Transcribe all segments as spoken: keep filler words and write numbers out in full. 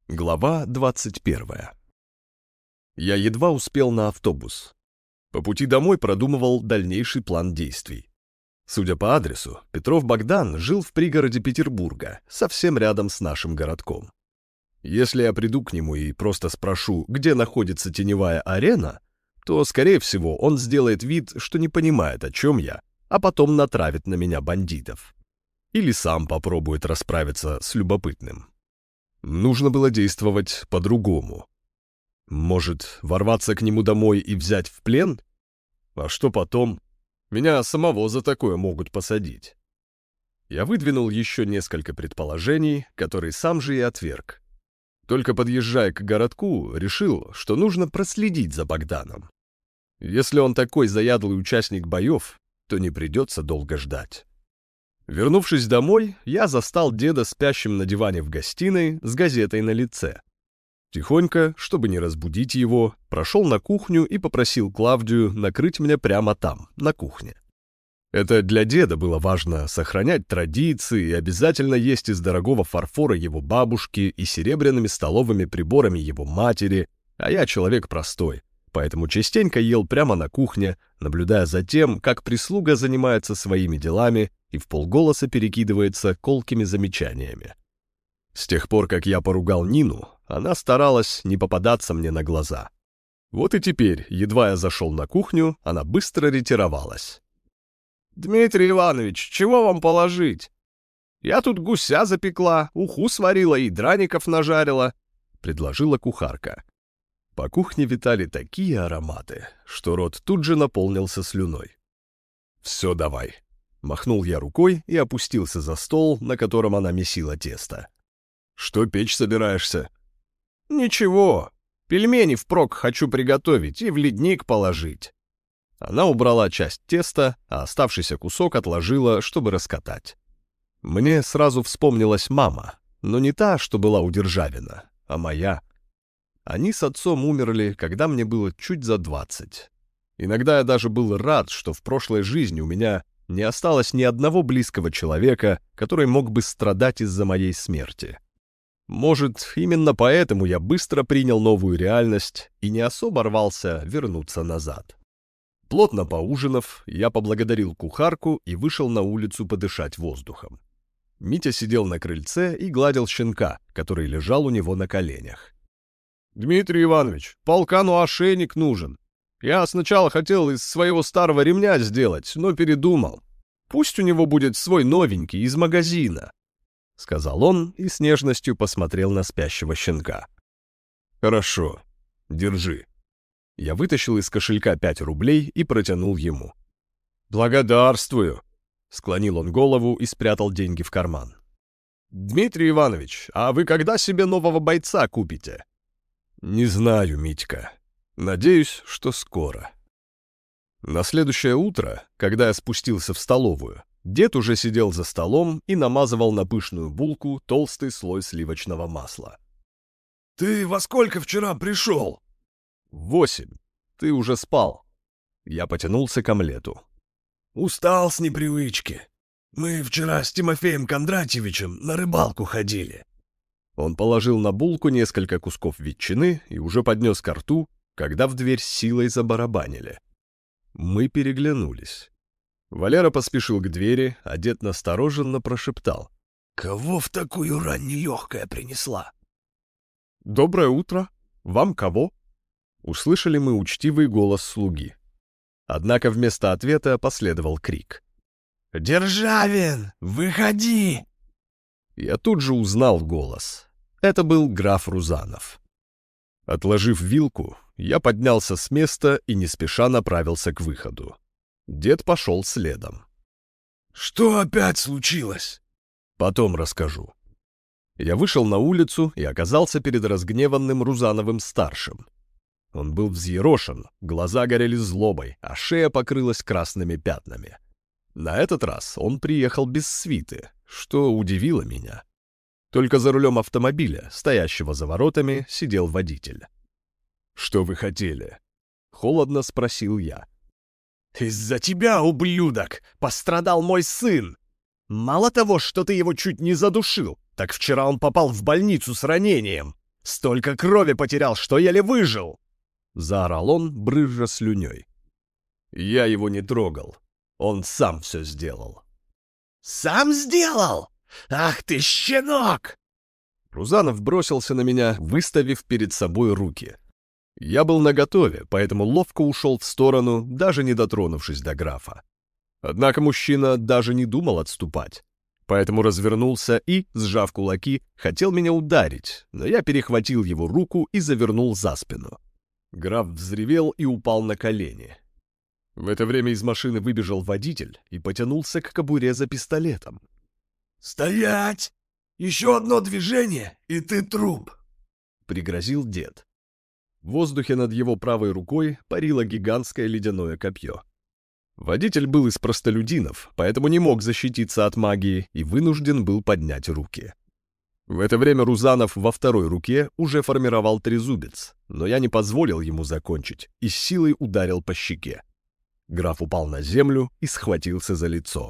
Глава двадцать первая. Я едва успел на автобус. По пути домой продумывал дальнейший план действий. Судя по адресу, Петров Богдан жил в пригороде Петербурга, совсем рядом с нашим городком. Если я приду к нему и просто спрошу, где находится теневая арена, то, скорее всего, он сделает вид, что не понимает, о чем я, а потом натравит на меня бандитов. Или сам попробует расправиться с любопытным. Нужно было действовать по-другому. Может, ворваться к нему домой и взять в плен? А что потом? Меня самого за такое могут посадить. Я выдвинул еще несколько предположений, которые сам же и отверг. Только подъезжая к городку, решил, что нужно проследить за Богданом. Если он такой заядлый участник боев, то не придется долго ждать. Вернувшись домой, я застал деда спящим на диване в гостиной с газетой на лице. Тихонько, чтобы не разбудить его, прошел на кухню и попросил Клавдию накрыть мне прямо там, на кухне. Это для деда было важно сохранять традиции и обязательно есть из дорогого фарфора его бабушки и серебряными столовыми приборами его матери, а я человек простой, поэтому частенько ел прямо на кухне, наблюдая за тем, как прислуга занимается своими делами и вполголоса перекидывается колкими замечаниями. С тех пор, как я поругал Нину, она старалась не попадаться мне на глаза. Вот и теперь, едва я зашел на кухню, она быстро ретировалась. «Дмитрий Иванович, чего вам положить? Я тут гуся запекла, уху сварила и драников нажарила», — предложила кухарка. По кухне витали такие ароматы, что рот тут же наполнился слюной. «Все, давай», — махнул я рукой и опустился за стол, на котором она месила тесто. «Что печь собираешься?» «Ничего, пельмени впрок хочу приготовить и в ледник положить». Она убрала часть теста, а оставшийся кусок отложила, чтобы раскатать. Мне сразу вспомнилась мама, но не та, что была у Державина, а моя. Они с отцом умерли, когда мне было чуть за двадцать. Иногда я даже был рад, что в прошлой жизни у меня не осталось ни одного близкого человека, который мог бы страдать из-за моей смерти. Может, именно поэтому я быстро принял новую реальность и не особо рвался вернуться назад. Плотно поужинав, я поблагодарил кухарку и вышел на улицу подышать воздухом. Митя сидел на крыльце и гладил щенка, который лежал у него на коленях. «Дмитрий Иванович, полкану ошейник нужен. Я сначала хотел из своего старого ремня сделать, но передумал. Пусть у него будет свой новенький из магазина», — сказал он и с нежностью посмотрел на спящего щенка. «Хорошо, держи». Я вытащил из кошелька пять рублей и протянул ему. «Благодарствую», — склонил он голову и спрятал деньги в карман. «Дмитрий Иванович, а вы когда себе нового бойца купите?» «Не знаю, Митька. Надеюсь, что скоро». На следующее утро, когда я спустился в столовую, дед уже сидел за столом и намазывал на пышную булку толстый слой сливочного масла. «Ты во сколько вчера пришел?» «Восемь. Ты уже спал». Я потянулся к омлету. «Устал с непривычки. Мы вчера с Тимофеем Кондратьевичем на рыбалку ходили». Он положил на булку несколько кусков ветчины и уже поднес ко рту, когда в дверь с силой забарабанили. Мы переглянулись. Валера поспешил к двери, а дед настороженно прошептал. «Кого в такую рань нелегкая принесла?» «Доброе утро. Вам кого?» Услышали мы учтивый голос слуги. Однако вместо ответа последовал крик. «Державин, выходи!» Я тут же узнал голос. Это был граф Рузанов. Отложив вилку, я поднялся с места и не спеша направился к выходу. Дед пошел следом. «Что опять случилось?» «Потом расскажу». Я вышел на улицу и оказался перед разгневанным Рузановым-старшим. Он был взъерошен, глаза горели злобой, а шея покрылась красными пятнами. На этот раз он приехал без свиты, что удивило меня. Только за рулем автомобиля, стоящего за воротами, сидел водитель. «Что вы хотели?» — холодно спросил я. «Из-за тебя, ублюдок, пострадал мой сын. Мало того, что ты его чуть не задушил, так вчера он попал в больницу с ранением. Столько крови потерял, что еле выжил!» — заорал он, брызжа слюней. Я его не трогал. Он сам все сделал. «Сам сделал? Ах ты, щенок!» Рузанов бросился на меня, выставив перед собой руки. Я был наготове, поэтому ловко ушел в сторону, даже не дотронувшись до графа. Однако мужчина даже не думал отступать. Поэтому развернулся и, сжав кулаки, хотел меня ударить, но я перехватил его руку и завернул за спину. Граф взревел и упал на колени. В это время из машины выбежал водитель и потянулся к кобуре за пистолетом. «Стоять! Еще одно движение, и ты труп!» — пригрозил дед. В воздухе над его правой рукой парило гигантское ледяное копье. Водитель был из простолюдинов, поэтому не мог защититься от магии и вынужден был поднять руки. В это время Рузанов во второй руке уже формировал трезубец, но я не позволил ему закончить и с силой ударил по щеке. Граф упал на землю и схватился за лицо.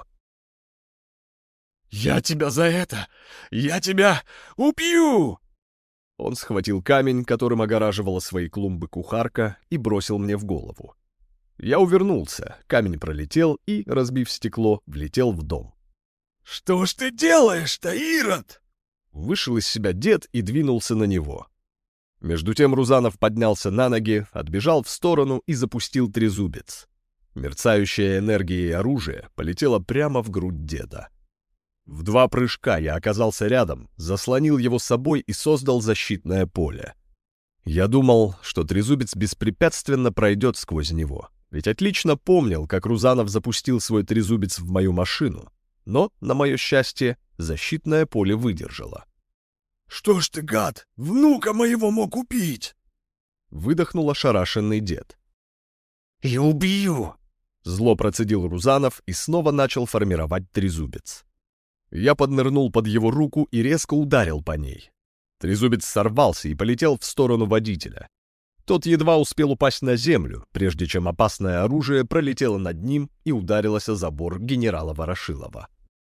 «Я тебя за это! Я тебя убью!» Он схватил камень, которым огораживала свои клумбы кухарка, и бросил мне в голову. Я увернулся, камень пролетел и, разбив стекло, влетел в дом. «Что ж ты делаешь-то, Ирод?» Вышел из себя дед и двинулся на него. Между тем Рузанов поднялся на ноги, отбежал в сторону и запустил трезубец. Мерцающая энергией оружие полетело прямо в грудь деда. В два прыжка я оказался рядом, заслонил его собой и создал защитное поле. Я думал, что трезубец беспрепятственно пройдет сквозь него, ведь отлично помнил, как Рузанов запустил свой трезубец в мою машину, но, на мое счастье, защитное поле выдержало. «Что ж ты, гад, внука моего мог убить?» — выдохнул ошарашенный дед. «И убью!» — зло процедил Рузанов и снова начал формировать трезубец. Я поднырнул под его руку и резко ударил по ней. Трезубец сорвался и полетел в сторону водителя. Тот едва успел упасть на землю, прежде чем опасное оружие пролетело над ним и ударилось о забор генерала Ворошилова.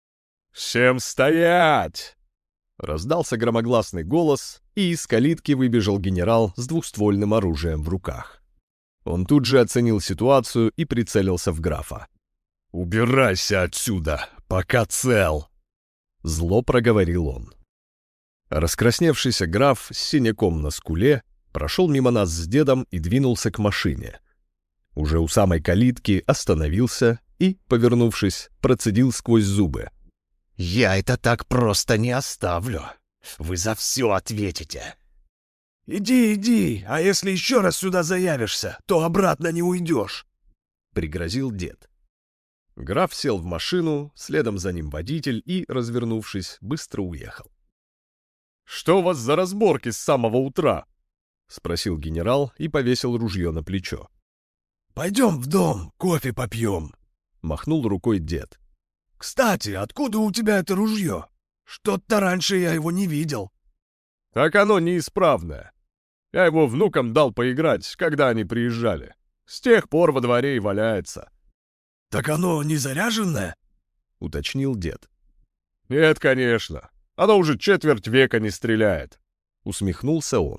«Всем стоять!» Раздался громогласный голос, и из калитки выбежал генерал с двухствольным оружием в руках. Он тут же оценил ситуацию и прицелился в графа. «Убирайся отсюда, пока цел!» Зло проговорил он. Раскрасневшийся граф с синяком на скуле прошел мимо нас с дедом и двинулся к машине. Уже у самой калитки остановился и, повернувшись, процедил сквозь зубы. «Я это так просто не оставлю. Вы за все ответите». «Иди, иди, а если еще раз сюда заявишься, то обратно не уйдешь», — пригрозил дед. Граф сел в машину, следом за ним водитель и, развернувшись, быстро уехал. «Что у вас за разборки с самого утра?» — спросил генерал и повесил ружье на плечо. «Пойдем в дом, кофе попьем», — махнул рукой дед. «Кстати, откуда у тебя это ружье? Что-то раньше я его не видел». «Так оно неисправное. Я его внукам дал поиграть, когда они приезжали. С тех пор во дворе и валяется». «Так оно не заряженное?» — уточнил дед. «Нет, конечно. Оно уже четверть века не стреляет», — усмехнулся он.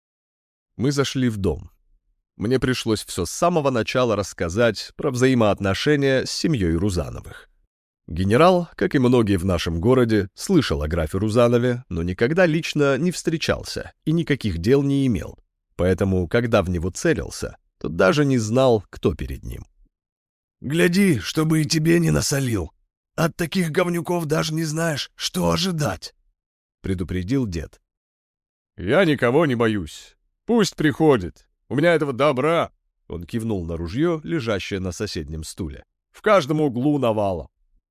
Мы зашли в дом. Мне пришлось все с самого начала рассказать про взаимоотношения с семьей Рузановых. Генерал, как и многие в нашем городе, слышал о графе Рузанове, но никогда лично не встречался и никаких дел не имел. Поэтому, когда в него целился, то даже не знал, кто перед ним. «Гляди, чтобы и тебе не насолил. От таких говнюков даже не знаешь, что ожидать», — предупредил дед. «Я никого не боюсь. Пусть приходит. У меня этого добра», — он кивнул на ружье, лежащее на соседнем стуле. «В каждом углу навала».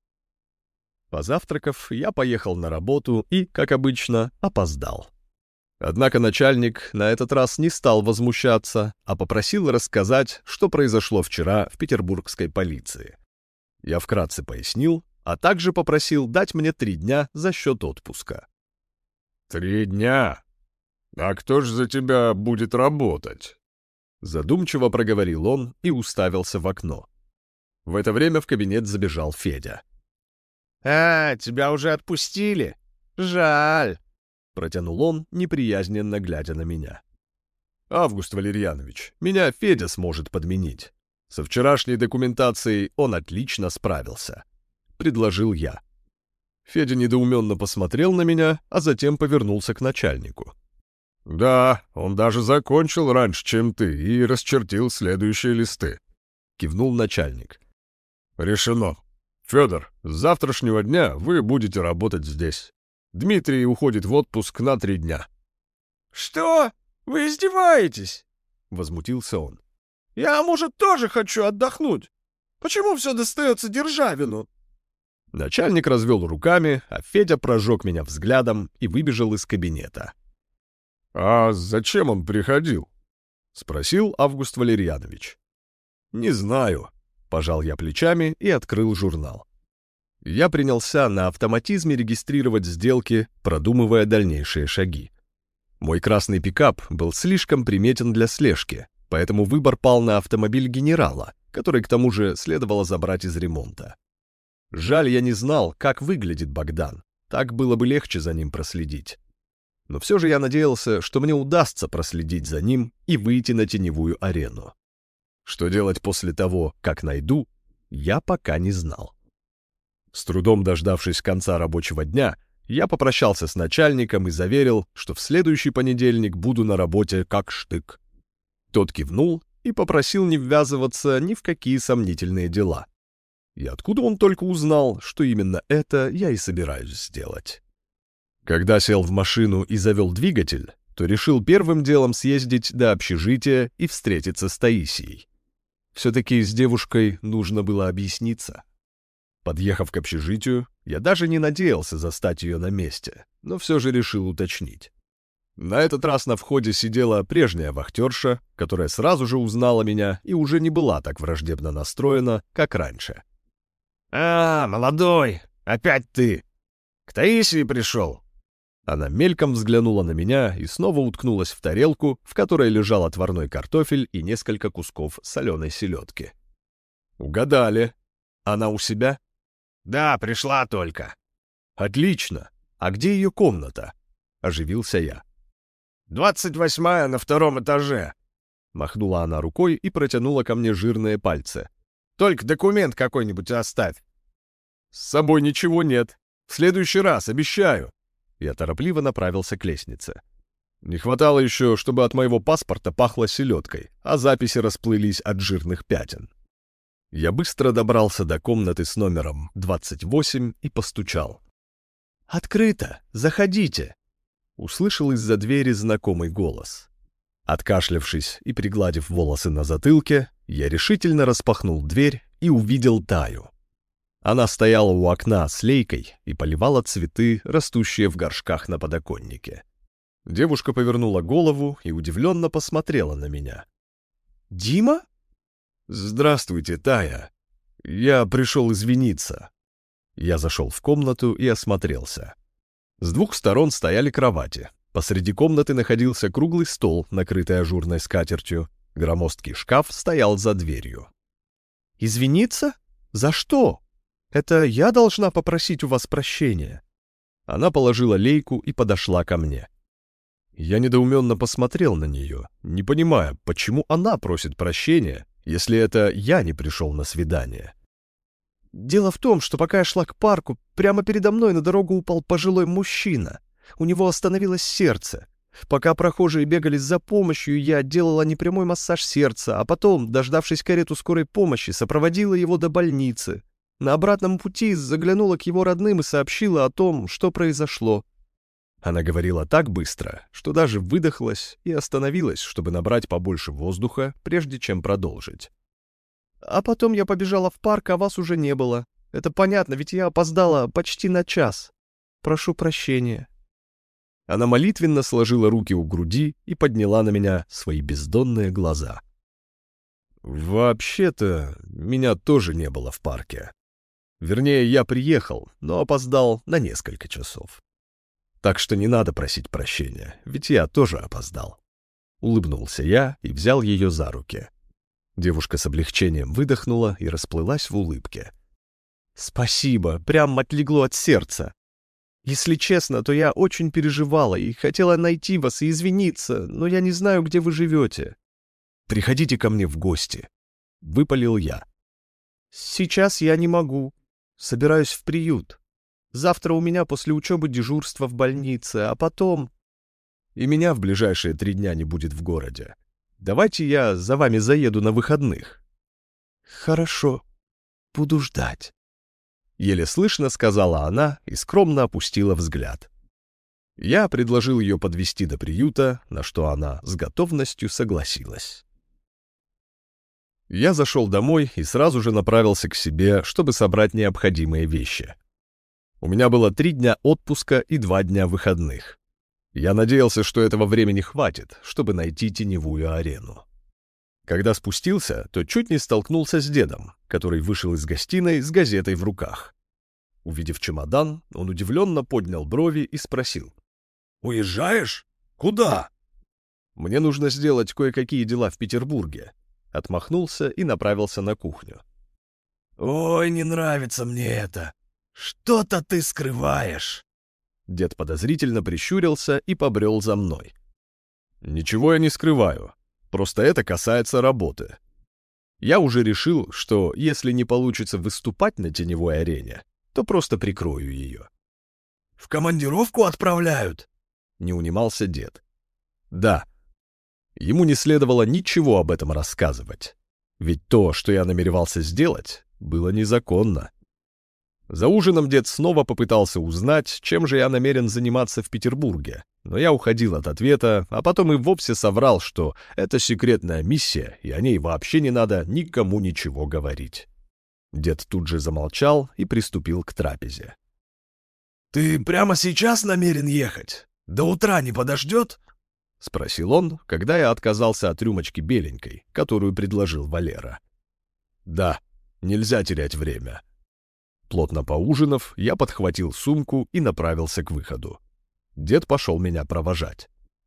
Позавтракав, я поехал на работу и, как обычно, опоздал. Однако начальник на этот раз не стал возмущаться, а попросил рассказать, что произошло вчера в петербургской полиции. Я вкратце пояснил, а также попросил дать мне три дня за счет отпуска. «Три дня? А кто ж за тебя будет работать?» Задумчиво проговорил он и уставился в окно. В это время в кабинет забежал Федя. «А, тебя уже отпустили? Жаль», — протянул он, неприязненно глядя на меня. «Август Валерьянович, меня Федя сможет подменить. Со вчерашней документацией он отлично справился», — предложил я. Федя недоуменно посмотрел на меня, а затем повернулся к начальнику. «Да, он даже закончил раньше, чем ты, и расчертил следующие листы», — кивнул начальник. «Решено. Федор, с завтрашнего дня вы будете работать здесь. Дмитрий уходит в отпуск на три дня». «Что? Вы издеваетесь?» — возмутился он. «Я, может, тоже хочу отдохнуть. Почему все достается Державину?» Начальник развел руками, а Федя прожег меня взглядом и выбежал из кабинета. «А зачем он приходил?» — спросил Август Валерьянович. «Не знаю», — пожал я плечами и открыл журнал. Я принялся на автоматизме регистрировать сделки, продумывая дальнейшие шаги. Мой красный пикап был слишком приметен для слежки, поэтому выбор пал на автомобиль генерала, который к тому же следовало забрать из ремонта. Жаль, я не знал, как выглядит Богдан, так было бы легче за ним проследить. Но все же я надеялся, что мне удастся проследить за ним и выйти на теневую арену. Что делать после того, как найду, я пока не знал. С трудом дождавшись конца рабочего дня, я попрощался с начальником и заверил, что в следующий понедельник буду на работе как штык. Тот кивнул и попросил не ввязываться ни в какие сомнительные дела. И откуда он только узнал, что именно это я и собираюсь сделать? Когда сел в машину и завел двигатель, то решил первым делом съездить до общежития и встретиться с Таисией. Все-таки с девушкой нужно было объясниться. Подъехав к общежитию, я даже не надеялся застать ее на месте, но все же решил уточнить. На этот раз на входе сидела прежняя вахтерша, которая сразу же узнала меня и уже не была так враждебно настроена, как раньше. «А, молодой, опять ты! К Таисии пришел!» Она мельком взглянула на меня и снова уткнулась в тарелку, в которой лежал отварной картофель и несколько кусков соленой селедки. «Угадали. Она у себя?» «Да, пришла только». «Отлично. А где ее комната?» — оживился я. «Двадцать восьмая на втором этаже». Махнула она рукой и протянула ко мне жирные пальцы. «Только документ какой-нибудь оставь». «С собой ничего нет. В следующий раз, обещаю». Я торопливо направился к лестнице. Не хватало еще, чтобы от моего паспорта пахло селедкой, а записи расплылись от жирных пятен. Я быстро добрался до комнаты с номером двадцать восемь и постучал. «Открыто! Заходите!» Услышал из-за двери знакомый голос. Откашлявшись и пригладив волосы на затылке, я решительно распахнул дверь и увидел Таю. Она стояла у окна с лейкой и поливала цветы, растущие в горшках на подоконнике. Девушка повернула голову и удивленно посмотрела на меня. «Дима?» «Здравствуйте, Тая. Я пришел извиниться». Я зашел в комнату и осмотрелся. С двух сторон стояли кровати. Посреди комнаты находился круглый стол, накрытый ажурной скатертью. Громоздкий шкаф стоял за дверью. «Извиниться? За что? Это я должна попросить у вас прощения?» Она положила лейку и подошла ко мне. Я недоуменно посмотрел на нее, не понимая, почему она просит прощения, если это я не пришел на свидание. «Дело в том, что пока я шла к парку, прямо передо мной на дорогу упал пожилой мужчина. У него остановилось сердце. Пока прохожие бегали за помощью, я делала непрямой массаж сердца, а потом, дождавшись карету скорой помощи, сопроводила его до больницы. На обратном пути заглянула к его родным и сообщила о том, что произошло». Она говорила так быстро, что даже выдохлась и остановилась, чтобы набрать побольше воздуха, прежде чем продолжить. «А потом я побежала в парк, а вас уже не было. Это понятно, ведь я опоздала почти на час. Прошу прощения». Она молитвенно сложила руки у груди и подняла на меня свои бездонные глаза. «Вообще-то, меня тоже не было в парке. Вернее, я приехал, но опоздал на несколько часов. Так что не надо просить прощения, ведь я тоже опоздал». Улыбнулся я и взял ее за руки. Девушка с облегчением выдохнула и расплылась в улыбке. «Спасибо, прям отлегло от сердца». Если честно, то я очень переживала и хотела найти вас и извиниться, но я не знаю, где вы живете. Приходите ко мне в гости», — выпалил я. «Сейчас я не могу. Собираюсь в приют. Завтра у меня после учебы дежурство в больнице, а потом...» «И меня в ближайшие три дня не будет в городе. Давайте я за вами заеду на выходных». «Хорошо. Буду ждать», — еле слышно сказала она и скромно опустила взгляд. Я предложил ее подвезти до приюта, на что она с готовностью согласилась. Я зашел домой и сразу же направился к себе, чтобы собрать необходимые вещи. У меня было три дня отпуска и два дня выходных. Я надеялся, что этого времени хватит, чтобы найти теневую арену. Когда спустился, то чуть не столкнулся с дедом, который вышел из гостиной с газетой в руках. Увидев чемодан, он удивленно поднял брови и спросил: «Уезжаешь? Куда?» «Мне нужно сделать кое-какие дела в Петербурге», — отмахнулся и направился на кухню. «Ой, не нравится мне это. Что-то ты скрываешь». Дед подозрительно прищурился и побрел за мной. «Ничего я не скрываю. Просто это касается работы. Я уже решил, что если не получится выступать на теневой арене, то просто прикрою ее». «В командировку отправляют?» — не унимался дед. «Да». Ему не следовало ничего об этом рассказывать, ведь то, что я намеревался сделать, было незаконно. За ужином дед снова попытался узнать, чем же я намерен заниматься в Петербурге, но я уходил от ответа, а потом и вовсе соврал, что это секретная миссия, и о ней вообще не надо никому ничего говорить. Дед тут же замолчал и приступил к трапезе. «Ты прямо сейчас намерен ехать? До утра не подождет?» — спросил он, когда я отказался от рюмочки беленькой, которую предложил Валера. «Да, нельзя терять время». Плотно поужинав, я подхватил сумку и направился к выходу. Дед пошел меня провожать.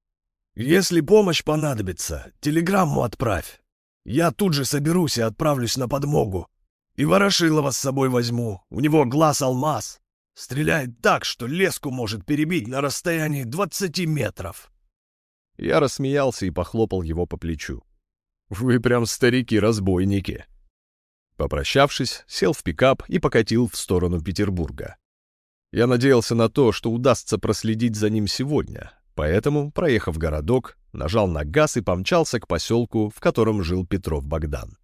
«Если помощь понадобится, телеграмму отправь. Я тут же соберусь и отправлюсь на подмогу. И Ворошилова с собой возьму, у него глаз алмаз. Стреляет так, что леску может перебить на расстоянии двадцати метров». Я рассмеялся и похлопал его по плечу. «Вы прям старики-разбойники». Попрощавшись, сел в пикап и покатил в сторону Петербурга. Я надеялся на то, что удастся проследить за ним сегодня, поэтому, проехав городок, нажал на газ и помчался к поселку, в котором жил Петров Богдан.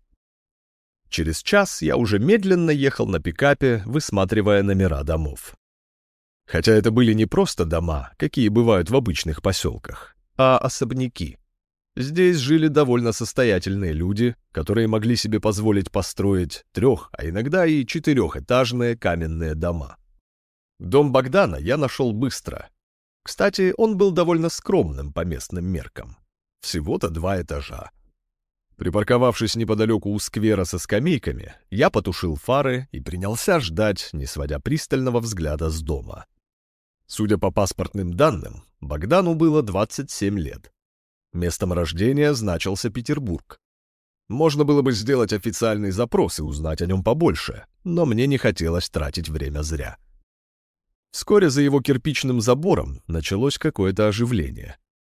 Через час я уже медленно ехал на пикапе, высматривая номера домов. Хотя это были не просто дома, какие бывают в обычных поселках, а особняки. Здесь жили довольно состоятельные люди, которые могли себе позволить построить трех, а иногда и четырехэтажные каменные дома. Дом Богдана я нашел быстро. Кстати, он был довольно скромным по местным меркам. Всего-то два этажа. Припарковавшись неподалеку у сквера со скамейками, я потушил фары и принялся ждать, не сводя пристального взгляда с дома. Судя по паспортным данным, Богдану было двадцать семь лет. Местом рождения значился Петербург. Можно было бы сделать официальный запрос и узнать о нем побольше, но мне не хотелось тратить время зря. Вскоре за его кирпичным забором началось какое-то оживление.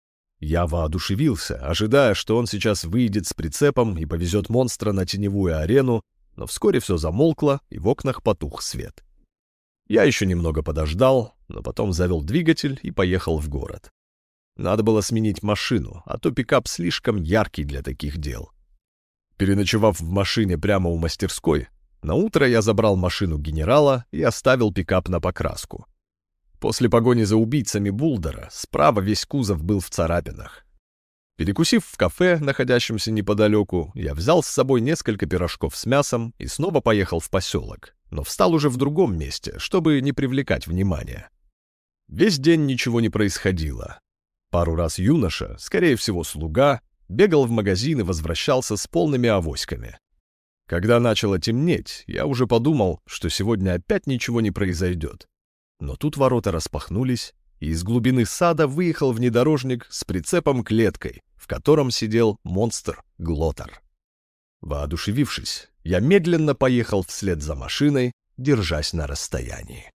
Я воодушевился, ожидая, что он сейчас выйдет с прицепом и повезет монстра на теневую арену, но вскоре все замолкло, и в окнах потух свет. Я еще немного подождал, но потом завел двигатель и поехал в город. Надо было сменить машину, а то пикап слишком яркий для таких дел. Переночевав в машине прямо у мастерской, наутро я забрал машину генерала и оставил пикап на покраску. После погони за убийцами Булдера справа весь кузов был в царапинах. Перекусив в кафе, находящемся неподалеку, я взял с собой несколько пирожков с мясом и снова поехал в поселок, но встал уже в другом месте, чтобы не привлекать внимания. Весь день ничего не происходило. Пару раз юноша, скорее всего слуга, бегал в магазин и возвращался с полными авоськами. Когда начало темнеть, я уже подумал, что сегодня опять ничего не произойдет. Но тут ворота распахнулись, и из глубины сада выехал внедорожник с прицепом-клеткой, в котором сидел монстр-глотар. Воодушевившись, я медленно поехал вслед за машиной, держась на расстоянии.